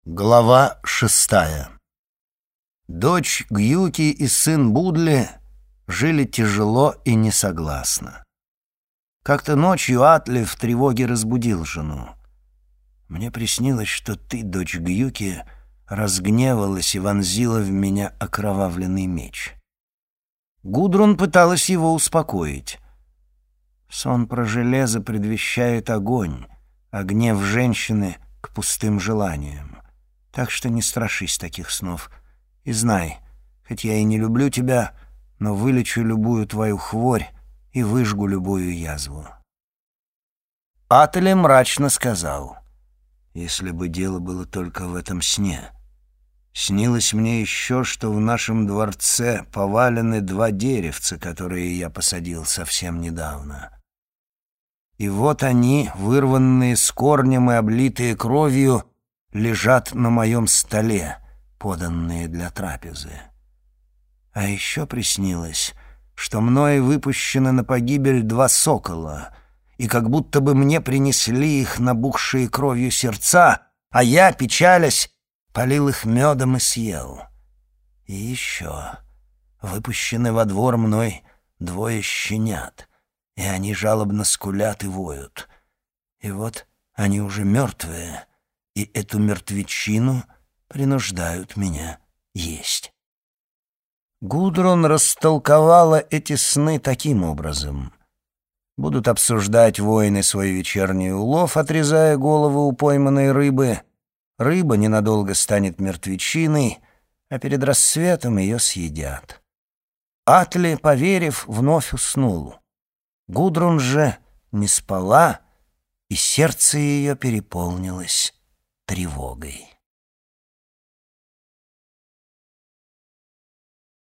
Глава 6. Дочь Гьюки и сын Будли жили тяжело и несогласно. Как-то ночью Атли в тревоге разбудил жену. «Мне приснилось, что ты, дочь Гьюки, разгневалась и вонзила в меня окровавленный меч». Гудрун пыталась его успокоить. Сон про железо предвещает огонь, а гнев женщины — к пустым желаниям. Так что не страшись таких снов. И знай, хоть я и не люблю тебя, но вылечу любую твою хворь и выжгу любую язву». Атли мрачно сказал: «Если бы дело было только в этом сне. Снилось мне еще, что в нашем дворце повалены 2 деревца, которые я посадил совсем недавно. И вот они, вырванные с корнем и облитые кровью, лежат на моем столе, поданные для трапезы. А еще приснилось, что мною выпущены на погибель 2 сокола, и как будто бы мне принесли их набухшие кровью сердца, а я, печалясь, полил их медом и съел. И еще выпущены во двор мной 2 щенят, и они жалобно скулят и воют. И вот они уже мертвые, и эту мертвечину принуждают меня есть». Гудрун растолковала эти сны таким образом. Будут обсуждать воины свой вечерний улов, отрезая голову у пойманной рыбы. Рыба ненадолго станет мертвечиной, а перед рассветом ее съедят. Атли, поверив, вновь уснул. Гудрун же не спала, и сердце ее переполнилось тревогой.